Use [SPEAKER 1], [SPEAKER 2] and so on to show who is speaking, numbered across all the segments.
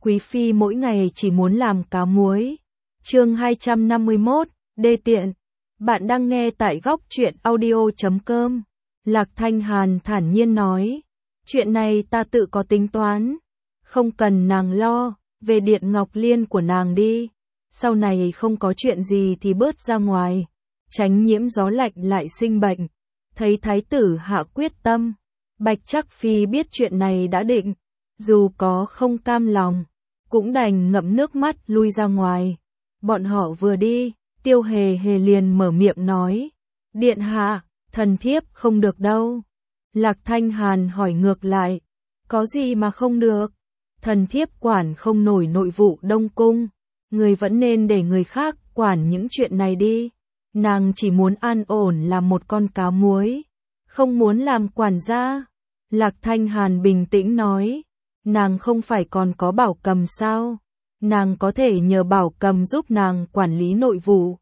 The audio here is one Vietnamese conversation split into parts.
[SPEAKER 1] Quý phi mỗi ngày chỉ muốn làm cá muối. Chương 251, đê tiện. Bạn đang nghe tại góc truyện audio.com. Lạc Thanh Hàn thản nhiên nói, chuyện này ta tự có tính toán, không cần nàng lo, về Điện Ngọc Liên của nàng đi, sau này không có chuyện gì thì bớt ra ngoài, tránh nhiễm gió lạnh lại sinh bệnh. Thấy thái tử hạ quyết tâm, Bạch Trắc Phi biết chuyện này đã định, dù có không cam lòng, cũng đành ngậm nước mắt lui ra ngoài. Bọn họ vừa đi, Tiêu Hề Hề liền mở miệng nói, điện hạ, thần thiếp không được đâu. Lạc Thanh Hàn hỏi ngược lại, có gì mà không được? Thần thiếp quản không nổi nội vụ Đông Cung, người vẫn nên để người khác quản những chuyện này đi. Nàng chỉ muốn an ổn làm một con cá muối, không muốn làm quản gia. Lạc Thanh Hàn bình tĩnh nói, nàng không phải còn có Bảo Cầm sao? Nàng có thể nhờ Bảo Cầm giúp nàng quản lý nội vụ.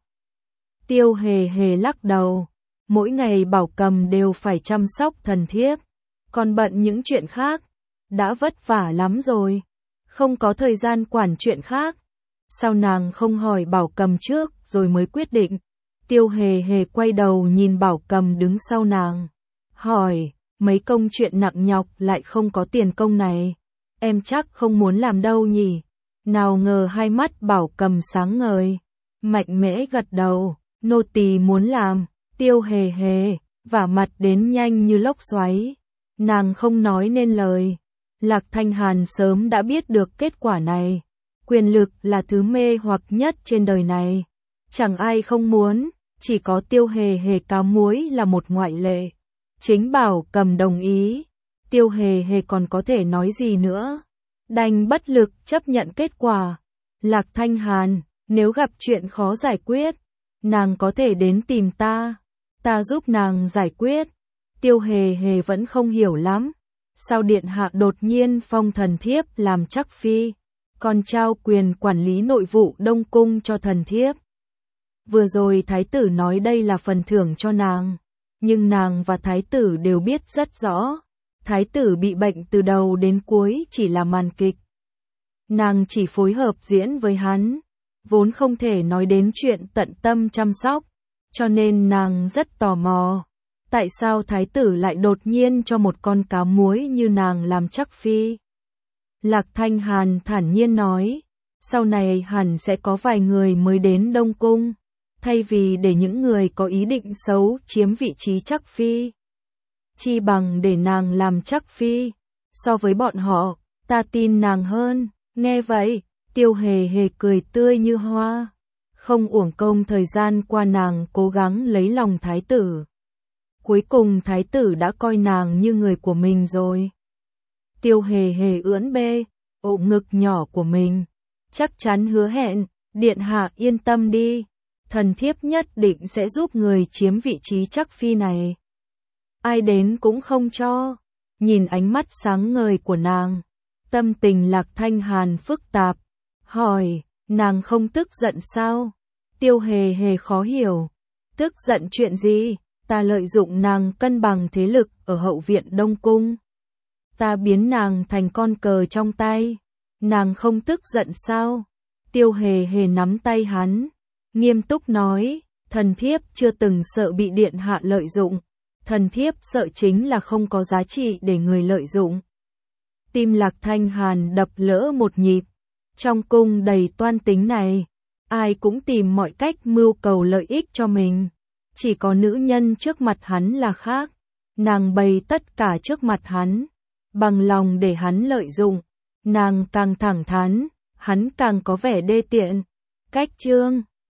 [SPEAKER 1] Tiêu Hề Hề lắc đầu, mỗi ngày Bảo Cầm đều phải chăm sóc thần thiếp, còn bận những chuyện khác, đã vất vả lắm rồi, không có thời gian quản chuyện khác. Sao nàng không hỏi Bảo Cầm trước rồi mới quyết định? Tiêu Hề Hề quay đầu nhìn Bảo Cầm đứng sau nàng, hỏi, mấy công chuyện nặng nhọc lại không có tiền công này, em chắc không muốn làm đâu nhỉ? Nào ngờ hai mắt Bảo Cầm sáng ngời, mạnh mẽ gật đầu, nô tỳ muốn làm. Tiêu Hề Hề vả mặt đến nhanh như lốc xoáy, nàng không nói nên lời. Lạc Thanh Hàn sớm đã biết được kết quả này, quyền lực là thứ mê hoặc nhất trên đời này, chẳng ai không muốn, chỉ có Tiêu Hề Hề cá muối là một ngoại lệ. Chính Bảo Cầm đồng ý, Tiêu Hề Hề còn có thể nói gì nữa, đành bất lực chấp nhận kết quả. Lạc Thanh Hàn, nếu gặp chuyện khó giải quyết, nàng có thể đến tìm ta giúp nàng giải quyết. Tiêu Hề Hề vẫn không hiểu lắm, sao điện hạ đột nhiên phong thần thiếp làm Trắc Phi, còn trao quyền quản lý nội vụ Đông Cung cho thần thiếp. Vừa rồi thái tử nói đây là phần thưởng cho nàng, nhưng nàng và thái tử đều biết rất rõ, thái tử bị bệnh từ đầu đến cuối chỉ là màn kịch. Nàng chỉ phối hợp diễn với hắn, vốn không thể nói đến chuyện tận tâm chăm sóc, cho nên nàng rất tò mò, tại sao thái tử lại đột nhiên cho một con cá muối như nàng làm Trắc Phi. Lạc Thanh Hàn thản nhiên nói, sau này hẳn sẽ có vài người mới đến Đông Cung, thay vì để những người có ý định xấu chiếm vị trí Trắc Phi, chi bằng để nàng làm Trắc Phi. So với bọn họ, ta tin nàng hơn. Nghe vậy, Tiêu Hề Hề cười tươi như hoa, không uổng công thời gian qua nàng cố gắng lấy lòng thái tử. Cuối cùng thái tử đã coi nàng như người của mình rồi. Tiêu Hề Hề ưỡn bê, ôm ngực nhỏ của mình, chắc chắn hứa hẹn, điện hạ yên tâm đi, thần thiếp nhất định sẽ giúp người chiếm vị trí Trắc Phi này. Ai đến cũng không cho. Nhìn ánh mắt sáng ngời của nàng, tâm tình Lạc Thanh Hàn phức tạp, hỏi, nàng không tức giận sao? Tiêu Hề Hề khó hiểu, tức giận chuyện gì? Ta lợi dụng nàng cân bằng thế lực ở hậu viện Đông Cung, ta biến nàng thành con cờ trong tay, nàng không tức giận sao? Tiêu Hề Hề nắm tay hắn, nghiêm túc nói, thần thiếp chưa từng sợ bị điện hạ lợi dụng, thần thiếp sợ chính là không có giá trị để người lợi dụng. Tim Lạc Thanh Hàn đập lỡ một nhịp, trong cung đầy toan tính này, ai cũng tìm mọi cách mưu cầu lợi ích cho mình, chỉ có nữ nhân trước mặt hắn là khác, nàng bày tất cả trước mặt hắn, bằng lòng để hắn lợi dụng, nàng càng thẳng thắn, hắn càng có vẻ đê tiện. Cách chương